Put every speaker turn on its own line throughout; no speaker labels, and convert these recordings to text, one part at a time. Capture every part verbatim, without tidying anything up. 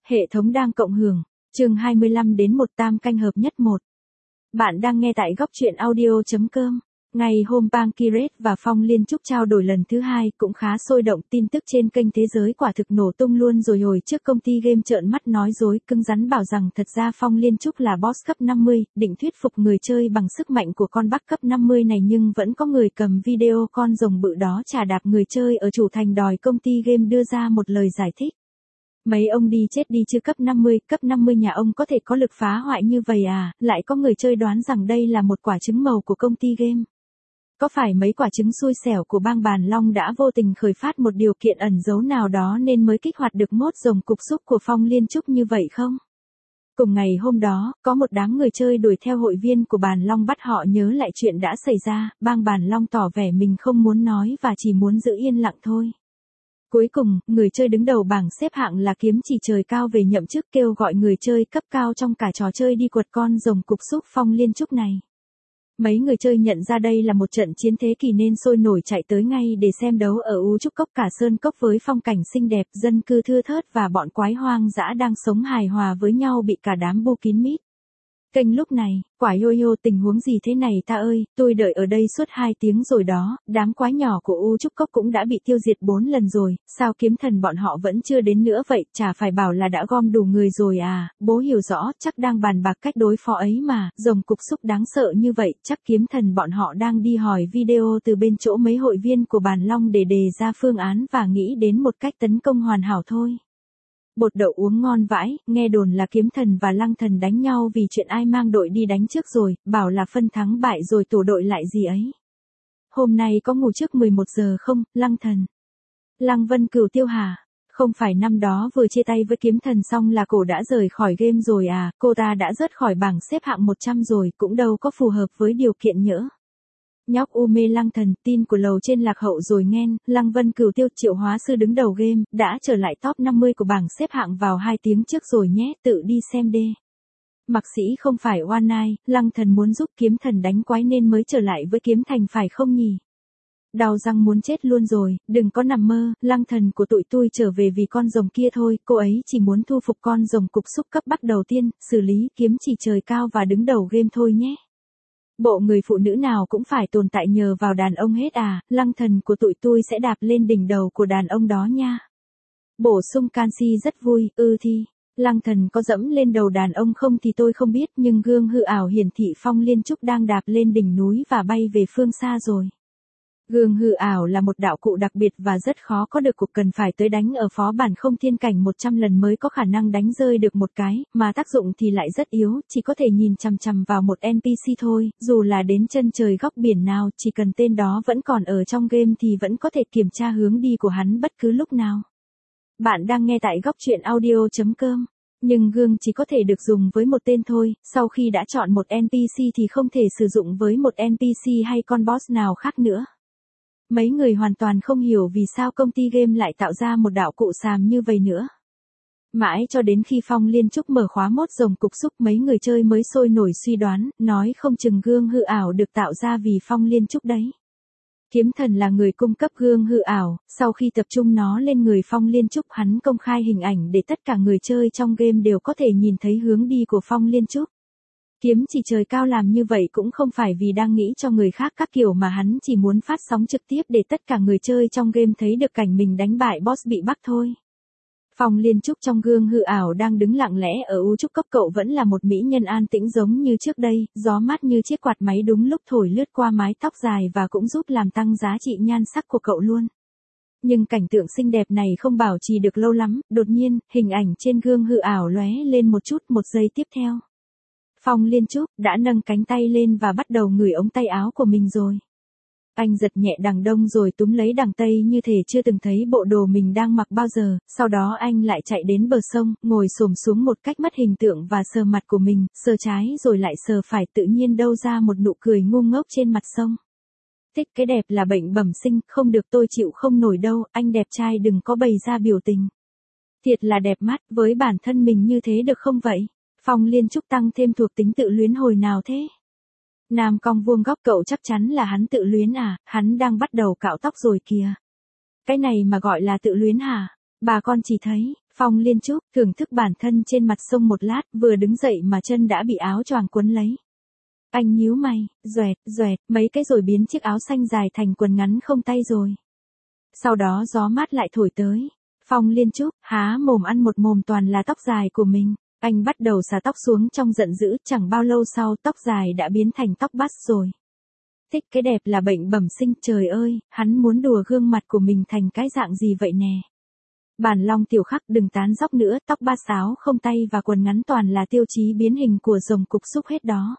Hệ thống đang cộng hưởng, chương hai mươi lăm đến một tam canh hợp nhất một. Bạn đang nghe tại góc truyện audio.com. Ngày hôm Bang Kiret và Phong Liên Trúc trao đổi lần thứ hai cũng khá sôi động, tin tức trên kênh thế giới quả thực nổ tung luôn rồi. Hồi trước công ty game trợn mắt nói dối cứng rắn bảo rằng thật ra Phong Liên Trúc là boss cấp năm mươi, định thuyết phục người chơi bằng sức mạnh của con bác cấp năm mươi này, nhưng vẫn có người cầm video con rồng bự đó chà đạp người chơi ở chủ thành, đòi công ty game đưa ra một lời giải thích. Mấy ông đi chết đi chứ, cấp năm mươi, cấp năm mươi nhà ông có thể có lực phá hoại như vậy à? Lại có người chơi đoán rằng đây là một quả trứng màu của công ty game. Có phải mấy quả trứng xui xẻo của bang Bàn Long đã vô tình khởi phát một điều kiện ẩn giấu nào đó nên mới kích hoạt được mốt rồng cục xúc của Phong Liên Trúc như vậy không? Cùng ngày hôm đó, có một đám người chơi đuổi theo hội viên của Bàn Long bắt họ nhớ lại chuyện đã xảy ra. Bang Bàn Long tỏ vẻ mình không muốn nói và chỉ muốn giữ yên lặng thôi. Cuối cùng, người chơi đứng đầu bảng xếp hạng là Kiếm Chỉ Trời Cao về nhậm chức, kêu gọi người chơi cấp cao trong cả trò chơi đi quật con rồng cục xúc Phong Liên Trúc này. Mấy người chơi nhận ra đây là một trận chiến thế kỷ nên sôi nổi chạy tới ngay để xem đấu ở U Trúc Cốc. Cả sơn cốc với phong cảnh xinh đẹp, dân cư thưa thớt và bọn quái hoang dã đang sống hài hòa với nhau bị cả đám bu kín mít. Kênh lúc này, quả yo yo, tình huống gì thế này ta ơi, tôi đợi ở đây suốt hai tiếng rồi đó, đám quái nhỏ của U Trúc Cốc cũng đã bị tiêu diệt bốn lần rồi, sao kiếm thần bọn họ vẫn chưa đến nữa vậy, chả phải bảo là đã gom đủ người rồi à? Bố hiểu rõ, chắc đang bàn bạc cách đối phó ấy mà, rồng cục xúc đáng sợ như vậy, chắc kiếm thần bọn họ đang đi hỏi video từ bên chỗ mấy hội viên của Bàn Long để đề ra phương án và nghĩ đến một cách tấn công hoàn hảo thôi. Bột đậu uống ngon vãi, nghe đồn là kiếm thần và lăng thần đánh nhau vì chuyện ai mang đội đi đánh trước rồi, bảo là phân thắng bại rồi tổ đội lại gì ấy. Hôm nay có ngủ trước mười một giờ không, lăng thần? Lăng Vân Cửu Tiêu hả? Không phải năm đó vừa chia tay với kiếm thần xong là cổ đã rời khỏi game rồi à? Cô ta đã rớt khỏi bảng xếp hạng một trăm rồi, cũng đâu có phù hợp với điều kiện nhỡ. Nhóc u mê lăng thần, tin của lầu trên lạc hậu rồi nghen. Lăng Vân Cửu Tiêu, triệu hóa sư đứng đầu game, đã trở lại top năm mươi của bảng xếp hạng vào hai tiếng trước rồi nhé, tự đi xem đê. Mạc sĩ không phải oan ai, lăng thần muốn giúp kiếm thần đánh quái nên mới trở lại với kiếm thành phải không nhỉ? Đau răng muốn chết luôn rồi, đừng có nằm mơ, lăng thần của tụi tôi trở về vì con rồng kia thôi, cô ấy chỉ muốn thu phục con rồng cục xúc cấp bắc đầu tiên, xử lý Kiếm Chỉ Trời Cao và đứng đầu game thôi nhé. Bộ người phụ nữ nào cũng phải tồn tại nhờ vào đàn ông hết à, lăng thần của tụi tôi sẽ đạp lên đỉnh đầu của đàn ông đó nha. Bổ sung canxi rất vui, ư thì, lăng thần có dẫm lên đầu đàn ông không thì tôi không biết, nhưng gương hư ảo hiển thị Phong Liên Trúc đang đạp lên đỉnh núi và bay về phương xa rồi. Gương hư ảo là một đạo cụ đặc biệt và rất khó có được, cuộc cần phải tới đánh ở phó bản không thiên cảnh một trăm lần mới có khả năng đánh rơi được một cái, mà tác dụng thì lại rất yếu, chỉ có thể nhìn chằm chằm vào một en pê xê thôi, dù là đến chân trời góc biển nào, chỉ cần tên đó vẫn còn ở trong game thì vẫn có thể kiểm tra hướng đi của hắn bất cứ lúc nào. Bạn đang nghe tại góc truyện audio.com. Nhưng gương chỉ có thể được dùng với một tên thôi, sau khi đã chọn một en pê xê thì không thể sử dụng với một en pê xê hay con boss nào khác nữa. Mấy người hoàn toàn không hiểu vì sao công ty game lại tạo ra một đạo cụ xàm như vậy nữa. Mãi cho đến khi Phong Liên Trúc mở khóa mốt rồng cục xúc, mấy người chơi mới sôi nổi suy đoán, nói không chừng gương hư ảo được tạo ra vì Phong Liên Trúc đấy. Kiếm thần là người cung cấp gương hư ảo, sau khi tập trung nó lên người Phong Liên Trúc, hắn công khai hình ảnh để tất cả người chơi trong game đều có thể nhìn thấy hướng đi của Phong Liên Trúc. Kiếm Chỉ Trời Cao làm như vậy cũng không phải vì đang nghĩ cho người khác các kiểu mà hắn chỉ muốn phát sóng trực tiếp để tất cả người chơi trong game thấy được cảnh mình đánh bại boss bị bắt thôi. Phong Liên Trúc trong gương hư ảo đang đứng lặng lẽ ở U Trúc Cốc, cậu vẫn là một mỹ nhân an tĩnh giống như trước đây, gió mát như chiếc quạt máy đúng lúc thổi lướt qua mái tóc dài và cũng giúp làm tăng giá trị nhan sắc của cậu luôn. Nhưng cảnh tượng xinh đẹp này không bảo trì được lâu lắm, đột nhiên, hình ảnh trên gương hư ảo lóe lên một chút, một giây tiếp theo. Phong Liên Trúc đã nâng cánh tay lên và bắt đầu ngửi ống tay áo của mình rồi. Anh giật nhẹ đằng đông rồi túm lấy đằng tây như thể chưa từng thấy bộ đồ mình đang mặc bao giờ, sau đó anh lại chạy đến bờ sông, ngồi xổm xuống một cách mất hình tượng và sờ mặt của mình, sờ trái rồi lại sờ phải, tự nhiên đâu ra một nụ cười ngu ngốc trên mặt sông. Thích cái đẹp là bệnh bẩm sinh, không được, tôi chịu không nổi đâu, anh đẹp trai đừng có bày ra biểu tình. Thiệt là đẹp mắt, với bản thân mình như thế được không vậy? Phong Liên Trúc tăng thêm thuộc tính tự luyến hồi nào thế? Nam cong vuông góc, cậu chắc chắn là hắn tự luyến à, hắn đang bắt đầu cạo tóc rồi kìa. Cái này mà gọi là tự luyến hả? Bà con chỉ thấy, Phong Liên Trúc thưởng thức bản thân trên mặt sông một lát, vừa đứng dậy mà chân đã bị áo choàng quấn lấy. Anh nhíu mày, doẹt, doẹt, mấy cái rồi biến chiếc áo xanh dài thành quần ngắn không tay rồi. Sau đó gió mát lại thổi tới. Phong Liên Trúc há mồm ăn một mồm toàn là tóc dài của mình. Anh bắt đầu xả tóc xuống trong giận dữ, chẳng bao lâu sau tóc dài đã biến thành tóc bát rồi. Thích cái đẹp là bệnh bẩm sinh, trời ơi, hắn muốn đùa gương mặt của mình thành cái dạng gì vậy nè. Bản Long Tiểu Khắc đừng tán dóc nữa, tóc ba sáo không tay và quần ngắn toàn là tiêu chí biến hình của rồng cục xúc hết đó.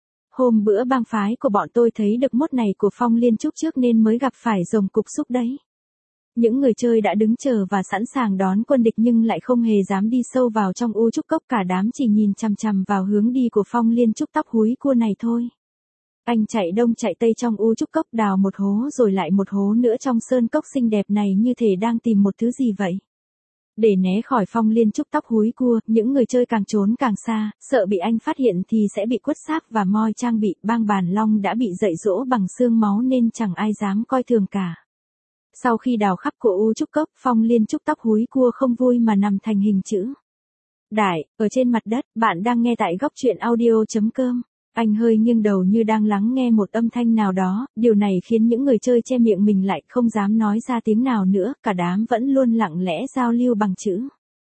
Hôm bữa bang phái của bọn tôi thấy được mốt này của Phong Liên Trúc trước nên mới gặp phải rồng cục xúc đấy. Những người chơi đã đứng chờ và sẵn sàng đón quân địch nhưng lại không hề dám đi sâu vào trong u trúc cốc, cả đám chỉ nhìn chằm chằm vào hướng đi của Phong Liên Trúc tóc húi cua này thôi. Anh chạy đông chạy tây trong u trúc cốc, đào một hố rồi lại một hố nữa trong sơn cốc xinh đẹp này như thể đang tìm một thứ gì vậy. Để né khỏi Phong Liên Trúc tóc húi cua, những người chơi càng trốn càng xa, sợ bị anh phát hiện thì sẽ bị quất xác và moi trang bị. Bang Bản Long đã bị dạy dỗ bằng xương máu nên chẳng ai dám coi thường cả. Sau khi đào khắp của u trúc cốc, Phong Liên Trúc tóc húi cua không vui mà nằm thành hình chữ đại ở trên mặt đất. Bạn đang nghe tại góc truyện audio chấm com. Anh hơi nghiêng đầu như đang lắng nghe một âm thanh nào đó, điều này khiến những người chơi che miệng mình lại, không dám nói ra tiếng nào nữa, cả đám vẫn luôn lặng lẽ giao lưu bằng chữ.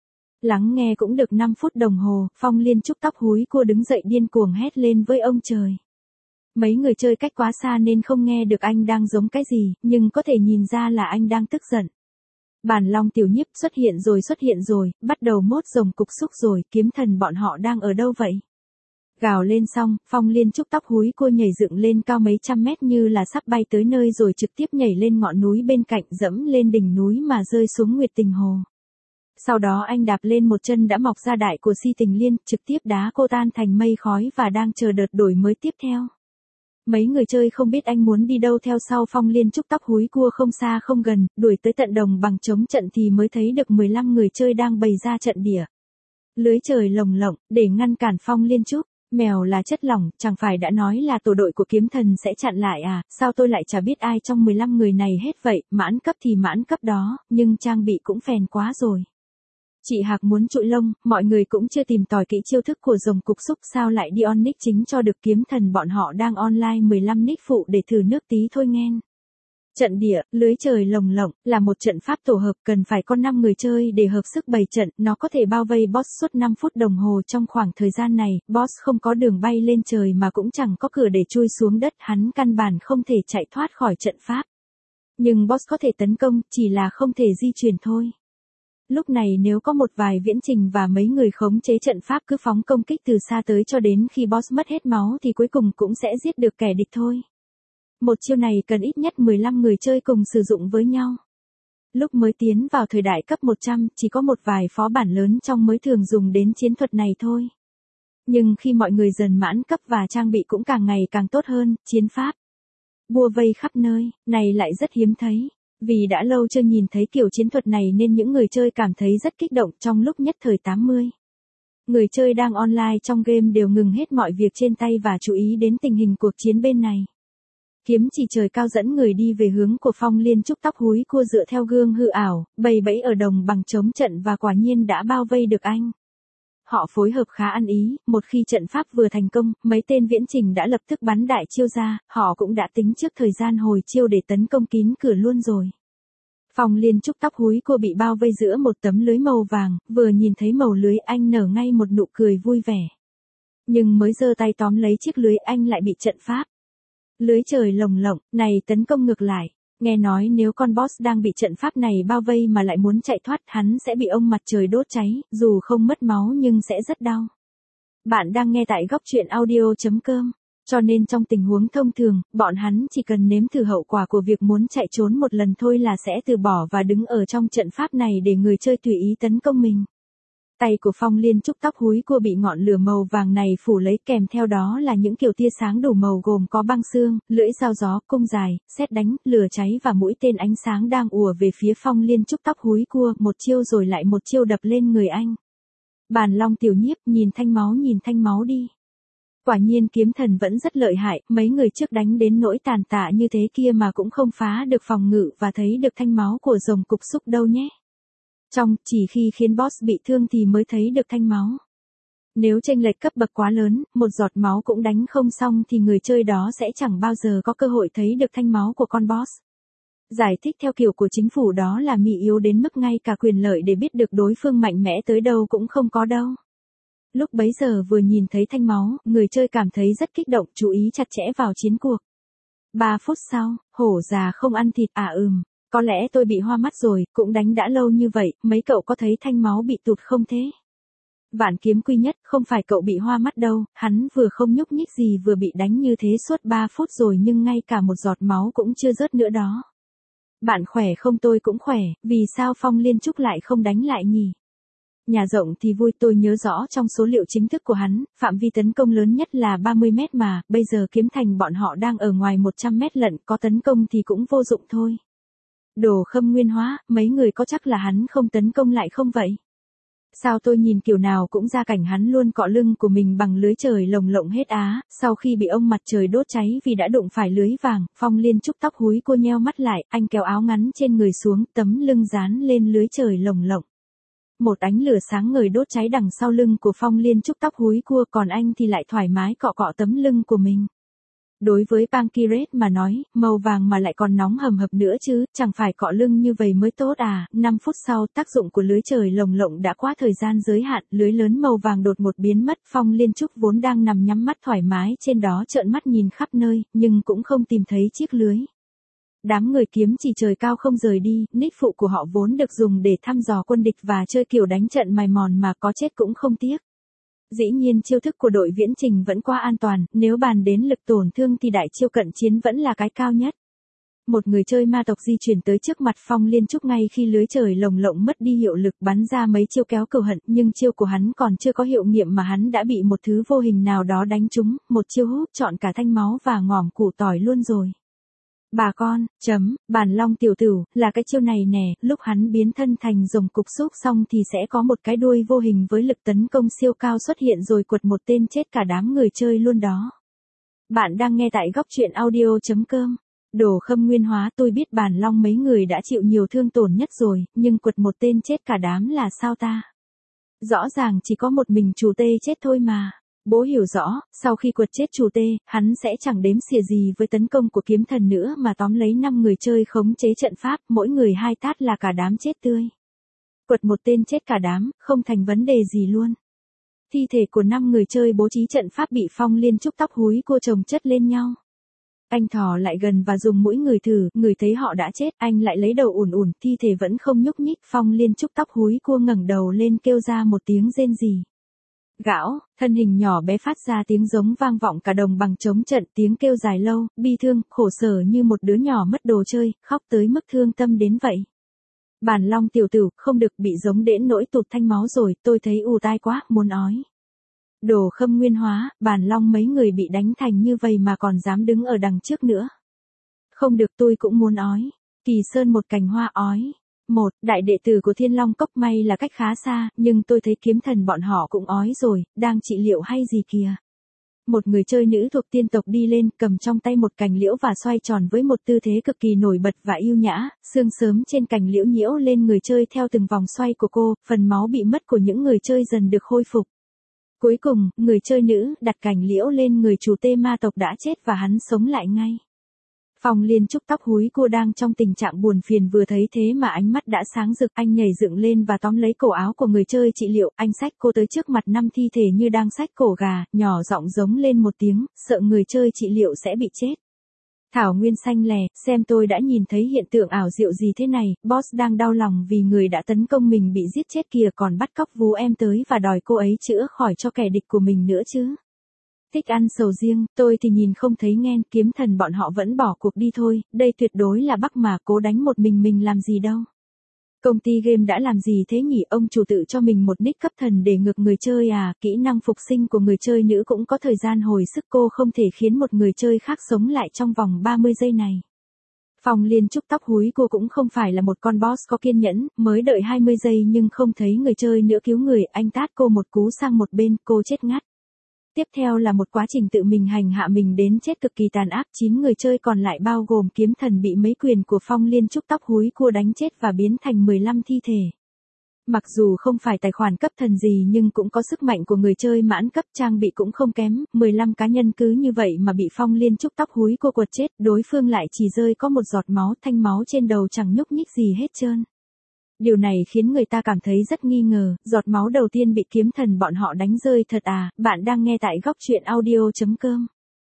Lắng nghe cũng được năm phút đồng hồ, Phong Liên Trúc tóc húi cua đứng dậy điên cuồng hét lên với ông trời. Mấy người chơi cách quá xa nên không nghe được anh đang giống cái gì, nhưng có thể nhìn ra là anh đang tức giận. Bản Long Tiểu Nhiếp xuất hiện rồi xuất hiện rồi, bắt đầu mốt rồng cục xúc rồi, kiếm thần bọn họ đang ở đâu vậy? Gào lên xong, Phong Liên Trúc tóc húi cua nhảy dựng lên cao mấy trăm mét như là sắp bay tới nơi rồi trực tiếp nhảy lên ngọn núi bên cạnh, dẫm lên đỉnh núi mà rơi xuống Nguyệt Tình Hồ. Sau đó anh đạp lên một chân đã mọc ra đại của Si Tình Liên, trực tiếp đá cô tan thành mây khói và đang chờ đợt đổi mới tiếp theo. Mấy người chơi không biết anh muốn đi đâu theo sau Phong Liên Trúc tóc húi cua không xa không gần, đuổi tới tận đồng bằng chống trận thì mới thấy được mười lăm người chơi đang bày ra trận địa. Lưới trời lồng lộng, để ngăn cản Phong Liên Trúc. Mèo là chất lỏng, chẳng phải đã nói là tổ đội của kiếm thần sẽ chặn lại à, sao tôi lại chả biết ai trong mười lăm người này hết vậy, mãn cấp thì mãn cấp đó, nhưng trang bị cũng phèn quá rồi. Chị Hạc muốn trụi lông, mọi người cũng chưa tìm tòi kỹ chiêu thức của rồng cục xúc, sao lại đi on nick chính cho được, kiếm thần bọn họ đang online mười lăm nick phụ để thử nước tí thôi nghen. Trận địa, lưới trời lồng lộng, là một trận pháp tổ hợp cần phải có năm người chơi để hợp sức bày trận, nó có thể bao vây boss suốt năm phút đồng hồ. Trong khoảng thời gian này, boss không có đường bay lên trời mà cũng chẳng có cửa để chui xuống đất, hắn căn bản không thể chạy thoát khỏi trận pháp. Nhưng boss có thể tấn công, chỉ là không thể di chuyển thôi. Lúc này nếu có một vài viễn trình và mấy người khống chế trận pháp cứ phóng công kích từ xa tới cho đến khi boss mất hết máu thì cuối cùng cũng sẽ giết được kẻ địch thôi. Một chiêu này cần ít nhất mười lăm người chơi cùng sử dụng với nhau. Lúc mới tiến vào thời đại cấp một trăm, chỉ có một vài phó bản lớn trong mới thường dùng đến chiến thuật này thôi. Nhưng khi mọi người dần mãn cấp và trang bị cũng càng ngày càng tốt hơn, chiến pháp bùa vây khắp nơi, này lại rất hiếm thấy. Vì đã lâu chưa nhìn thấy kiểu chiến thuật này nên những người chơi cảm thấy rất kích động. Trong lúc nhất thời tám mươi người chơi đang online trong game đều ngừng hết mọi việc trên tay và chú ý đến tình hình cuộc chiến bên này. Kiếm chỉ trời cao dẫn người đi về hướng của Phong Liên Trúc tóc húi cua dựa theo gương hư ảo, bày bẫy ở đồng bằng chống trận và quả nhiên đã bao vây được anh. Họ phối hợp khá ăn ý, một khi trận pháp vừa thành công, mấy tên viễn trình đã lập tức bắn đại chiêu ra, họ cũng đã tính trước thời gian hồi chiêu để tấn công kín cửa luôn rồi. Phong Liên Trúc tóc húi cua bị bao vây giữa một tấm lưới màu vàng, vừa nhìn thấy màu lưới anh nở ngay một nụ cười vui vẻ. Nhưng mới giơ tay tóm lấy chiếc lưới anh lại bị trận pháp lưới trời lồng lộng này tấn công ngược lại. Nghe nói nếu con boss đang bị trận pháp này bao vây mà lại muốn chạy thoát, hắn sẽ bị ông mặt trời đốt cháy, dù không mất máu nhưng sẽ rất đau. Bạn đang nghe tại góc truyện audio chấm com. Cho nên trong tình huống thông thường, bọn hắn chỉ cần nếm thử hậu quả của việc muốn chạy trốn một lần thôi là sẽ từ bỏ và đứng ở trong trận pháp này để người chơi tùy ý tấn công mình. Tay của Phong Liên Trúc tóc húi cua bị ngọn lửa màu vàng này phủ lấy, kèm theo đó là những kiểu tia sáng đủ màu gồm có băng xương, lưỡi dao gió, cung dài, sét đánh, lửa cháy và mũi tên ánh sáng đang ùa về phía Phong Liên Trúc tóc húi cua, một chiêu rồi lại một chiêu đập lên người anh. Bản Long Tiểu Nhiếp, nhìn thanh máu nhìn thanh máu đi. Quả nhiên kiếm thần vẫn rất lợi hại, mấy người trước đánh đến nỗi tàn tạ như thế kia mà cũng không phá được phòng ngự và thấy được thanh máu của rồng cục xúc đâu nhé. Trong, chỉ khi khiến boss bị thương thì mới thấy được thanh máu. Nếu chênh lệch cấp bậc quá lớn, một giọt máu cũng đánh không xong thì người chơi đó sẽ chẳng bao giờ có cơ hội thấy được thanh máu của con boss. Giải thích theo kiểu của chính phủ đó là mị yếu đến mức ngay cả quyền lợi để biết được đối phương mạnh mẽ tới đâu cũng không có đâu. Lúc bấy giờ vừa nhìn thấy thanh máu, người chơi cảm thấy rất kích động, chú ý chặt chẽ vào chiến cuộc. Ba phút sau, hổ già không ăn thịt à ừm, có lẽ tôi bị hoa mắt rồi, cũng đánh đã lâu như vậy, mấy cậu có thấy thanh máu bị tụt không thế? Vạn kiếm quy nhất, không phải cậu bị hoa mắt đâu, hắn vừa không nhúc nhích gì vừa bị đánh như thế suốt ba phút rồi nhưng ngay cả một giọt máu cũng chưa rớt nữa đó. Bạn khỏe không? Tôi cũng khỏe, vì sao Phong Liên Trúc lại không đánh lại nhỉ? Nhà rộng thì vui, tôi nhớ rõ trong số liệu chính thức của hắn, phạm vi tấn công lớn nhất là ba mươi mét mà, bây giờ Kiếm Thành bọn họ đang ở ngoài một trăm mét lận, có tấn công thì cũng vô dụng thôi. Đồ Khâm Nguyên Hóa, mấy người có chắc là hắn không tấn công lại không vậy? Sao tôi nhìn kiểu nào cũng ra cảnh hắn luôn cọ lưng của mình bằng lưới trời lồng lộng hết á, sau khi bị ông mặt trời đốt cháy vì đã đụng phải lưới vàng, Phong Liên Trúc tóc húi cua nheo mắt lại, anh kéo áo ngắn trên người xuống, tấm lưng dán lên lưới trời lồng lộng. Một ánh lửa sáng ngời đốt cháy đằng sau lưng của Phong Liên Trúc tóc húi cua, còn anh thì lại thoải mái cọ cọ tấm lưng của mình. Đối với Pankireth mà nói, màu vàng mà lại còn nóng hầm hập nữa chứ, chẳng phải cọ lưng như vậy mới tốt à. Năm phút sau, tác dụng của lưới trời lồng lộng đã qua thời gian giới hạn, lưới lớn màu vàng đột một biến mất. Phong Liên Trúc vốn đang nằm nhắm mắt thoải mái trên đó trợn mắt nhìn khắp nơi, nhưng cũng không tìm thấy chiếc lưới. Đám người kiếm chỉ trời cao không rời đi, nick phụ của họ vốn được dùng để thăm dò quân địch và chơi kiểu đánh trận mài mòn mà có chết cũng không tiếc. Dĩ nhiên chiêu thức của đội viễn trình vẫn qua an toàn, nếu bàn đến lực tổn thương thì đại chiêu cận chiến vẫn là cái cao nhất. Một người chơi ma tộc di chuyển tới trước mặt Phong Liên Trúc ngay khi lưới trời lồng lộng mất đi hiệu lực, bắn ra mấy chiêu kéo cừu hận, nhưng chiêu của hắn còn chưa có hiệu nghiệm mà hắn đã bị một thứ vô hình nào đó đánh trúng, một chiêu hút trọn cả thanh máu và ngòm củ tỏi luôn rồi. Bà con, chấm, bản long tiểu tửu, là cái chiêu này nè, lúc hắn biến thân thành rồng cục xúc xong thì sẽ có một cái đuôi vô hình với lực tấn công siêu cao xuất hiện rồi quật một tên chết cả đám người chơi luôn đó. Bạn đang nghe tại góc truyện audio chấm com. Đồ Khâm Nguyên Hóa, tôi biết bản long mấy người đã chịu nhiều thương tổn nhất rồi, nhưng quật một tên chết cả đám là sao ta? Rõ ràng chỉ có một mình chủ tê chết thôi mà. Bố hiểu rõ, sau khi quật chết chủ tê, hắn sẽ chẳng đếm xỉa gì với tấn công của kiếm thần nữa mà tóm lấy năm người chơi khống chế trận pháp, mỗi người hai tát là cả đám chết tươi. Quật một tên chết cả đám, không thành vấn đề gì luôn. Thi thể của năm người chơi bố trí trận pháp bị Phong Liên Trúc tóc húi cua chồng chất lên nhau. Anh thò lại gần và dùng mũi ngửi thử, ngửi thấy họ đã chết, anh lại lấy đầu ủn ủn, thi thể vẫn không nhúc nhích, Phong Liên Trúc tóc húi cua ngẩng đầu lên kêu ra một tiếng rên rỉ. Gão, thân hình nhỏ bé phát ra tiếng giống vang vọng cả đồng bằng chống trận, tiếng kêu dài lâu, bi thương, khổ sở như một đứa nhỏ mất đồ chơi, khóc tới mức thương tâm đến vậy. Bản long tiểu tử, không được, bị giống đến nỗi tụt thanh máu rồi, tôi thấy ù tai quá, muốn ói. Đồ Khâm Nguyên Hóa, bản long mấy người bị đánh thành như vậy mà còn dám đứng ở đằng trước nữa. Không được, tôi cũng muốn ói. Kỳ Sơn một cành hoa ói. Một, đại đệ tử của Thiên Long Cốc, may là cách khá xa, nhưng tôi thấy kiếm thần bọn họ cũng ói rồi, đang trị liệu hay gì kìa. Một người chơi nữ thuộc tiên tộc đi lên, cầm trong tay một cành liễu và xoay tròn với một tư thế cực kỳ nổi bật và yêu nhã, sương sớm trên cành liễu nhiễu lên người chơi theo từng vòng xoay của cô, phần máu bị mất của những người chơi dần được khôi phục. Cuối cùng, người chơi nữ đặt cành liễu lên người chủ tê ma tộc đã chết và hắn sống lại ngay. Phong Liên Trúc tóc húi cua đang trong tình trạng buồn phiền vừa thấy thế mà ánh mắt đã sáng rực, anh nhảy dựng lên và tóm lấy cổ áo của người chơi trị liệu, anh xách cô tới trước mặt năm thi thể như đang xách cổ gà, nhỏ giọng giống lên một tiếng, sợ người chơi trị liệu sẽ bị chết. Thảo Nguyên xanh lè, xem tôi đã nhìn thấy hiện tượng ảo diệu gì thế này, boss đang đau lòng vì người đã tấn công mình bị giết chết kìa, còn bắt cóc vú em tới và đòi cô ấy chữa khỏi cho kẻ địch của mình nữa chứ. Thích ăn sầu riêng, tôi thì nhìn không thấy nghen, kiếm thần bọn họ vẫn bỏ cuộc đi thôi, đây tuyệt đối là Bắc mà, cố đánh một mình mình làm gì đâu. Công ty game đã làm gì thế nhỉ, ông chủ tự cho mình một nick cấp thần để ngược người chơi à, kỹ năng phục sinh của người chơi nữ cũng có thời gian hồi sức, cô không thể khiến một người chơi khác sống lại trong vòng ba mươi giây này. Phong Liên Trúc tóc húi cô cũng không phải là một con boss có kiên nhẫn, mới đợi hai mươi giây nhưng không thấy người chơi nữa cứu người, anh tát cô một cú sang một bên, cô chết ngắt. Tiếp theo là một quá trình tự mình hành hạ mình đến chết cực kỳ tàn ác, chín người chơi còn lại bao gồm kiếm thần bị mấy quyền của Phong Liên Trúc tóc húi cua đánh chết và biến thành mười lăm thi thể. Mặc dù không phải tài khoản cấp thần gì nhưng cũng có sức mạnh của người chơi mãn cấp, trang bị cũng không kém, mười lăm cá nhân cứ như vậy mà bị Phong Liên Trúc tóc húi cua quật chết, đối phương lại chỉ rơi có một giọt máu, thanh máu trên đầu chẳng nhúc nhích gì hết trơn. Điều này khiến người ta cảm thấy rất nghi ngờ, giọt máu đầu tiên bị kiếm thần bọn họ đánh rơi thật à, bạn đang nghe tại góc truyện audio chấm com.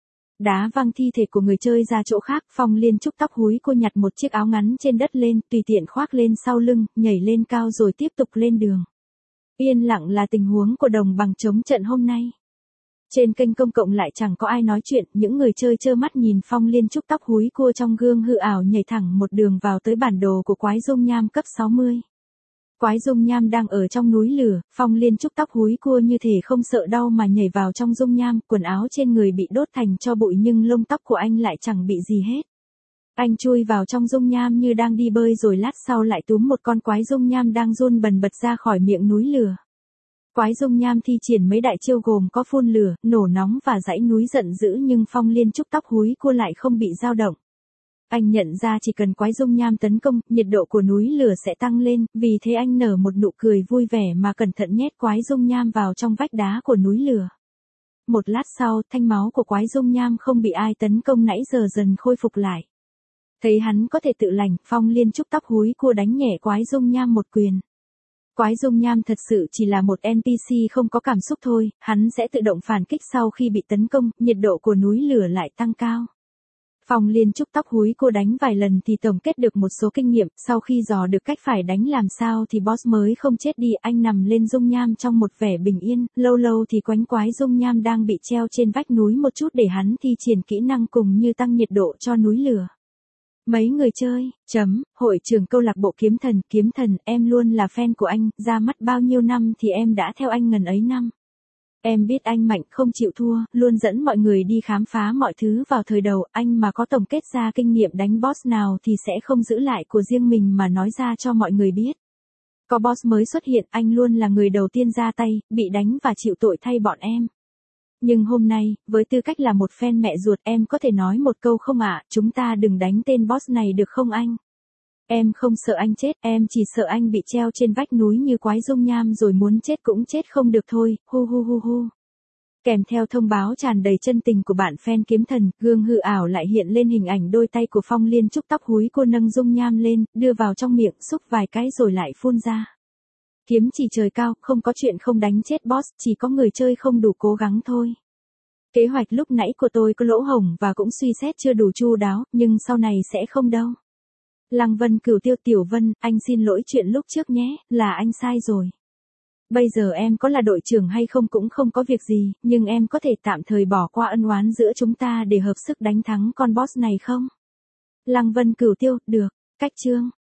Đá văng thi thể của người chơi ra chỗ khác, Phong Liên Trúc tóc húi cô nhặt một chiếc áo ngắn trên đất lên, tùy tiện khoác lên sau lưng, nhảy lên cao rồi tiếp tục lên đường. Yên lặng là tình huống của đồng bằng chống trận hôm nay. Trên kênh công cộng lại chẳng có ai nói chuyện, những người chơi trơ mắt nhìn Phong Liên Trúc tóc húi cua trong gương hư ảo nhảy thẳng một đường vào tới bản đồ của quái dung nham cấp sáu mươi. Quái dung nham đang ở trong núi lửa, Phong Liên Trúc tóc húi cua như thể không sợ đau mà nhảy vào trong dung nham, quần áo trên người bị đốt thành tro bụi nhưng lông tóc của anh lại chẳng bị gì hết. Anh chui vào trong dung nham như đang đi bơi rồi lát sau lại túm một con quái dung nham đang run bần bật ra khỏi miệng núi lửa. Quái dung nham thi triển mấy đại chiêu gồm có phun lửa, nổ nóng và dãy núi giận dữ nhưng Phong Liên Trúc tóc húi cua lại không bị dao động. Anh nhận ra chỉ cần quái dung nham tấn công, nhiệt độ của núi lửa sẽ tăng lên, vì thế anh nở một nụ cười vui vẻ mà cẩn thận nhét quái dung nham vào trong vách đá của núi lửa. Một lát sau, thanh máu của quái dung nham không bị ai tấn công nãy giờ dần khôi phục lại. Thấy hắn có thể tự lành, Phong Liên Trúc tóc húi cua đánh nhẹ quái dung nham một quyền. Quái dung nham thật sự chỉ là một en pê xê không có cảm xúc thôi, hắn sẽ tự động phản kích sau khi bị tấn công, nhiệt độ của núi lửa lại tăng cao. Phong Liên Trúc tóc húi cua đánh vài lần thì tổng kết được một số kinh nghiệm, sau khi dò được cách phải đánh làm sao thì boss mới không chết đi, anh nằm lên dung nham trong một vẻ bình yên, lâu lâu thì quánh quái dung nham đang bị treo trên vách núi một chút để hắn thi triển kỹ năng cùng như tăng nhiệt độ cho núi lửa. Mấy người chơi, chấm, hội trưởng câu lạc bộ kiếm thần, kiếm thần, em luôn là fan của anh, ra mắt bao nhiêu năm thì em đã theo anh ngần ấy năm. Em biết anh mạnh không chịu thua, luôn dẫn mọi người đi khám phá mọi thứ vào thời đầu, anh mà có tổng kết ra kinh nghiệm đánh boss nào thì sẽ không giữ lại của riêng mình mà nói ra cho mọi người biết. Có boss mới xuất hiện, anh luôn là người đầu tiên ra tay, bị đánh và chịu tội thay bọn em. Nhưng hôm nay, với tư cách là một fan mẹ ruột em có thể nói một câu không ạ, chúng ta đừng đánh tên boss này được không anh? Em không sợ anh chết, em chỉ sợ anh bị treo trên vách núi như quái dung nham rồi muốn chết cũng chết không được thôi, hu hu hu hu. Kèm theo thông báo tràn đầy chân tình của bạn fan kiếm thần, gương hư ảo lại hiện lên hình ảnh đôi tay của Phong Liên Trúc tóc húi cô nâng dung nham lên, đưa vào trong miệng, xúc vài cái rồi lại phun ra. Kiếm chỉ trời cao, không có chuyện không đánh chết boss, chỉ có người chơi không đủ cố gắng thôi. Kế hoạch lúc nãy của tôi có lỗ hổng và cũng suy xét chưa đủ chu đáo, nhưng sau này sẽ không đâu. Lăng Vân Cửu Tiêu Tiểu Vân, anh xin lỗi chuyện lúc trước nhé, là anh sai rồi. Bây giờ em có là đội trưởng hay không cũng không có việc gì, nhưng em có thể tạm thời bỏ qua ân oán giữa chúng ta để hợp sức đánh thắng con boss này không? Lăng Vân Cửu Tiêu, được, cách chương.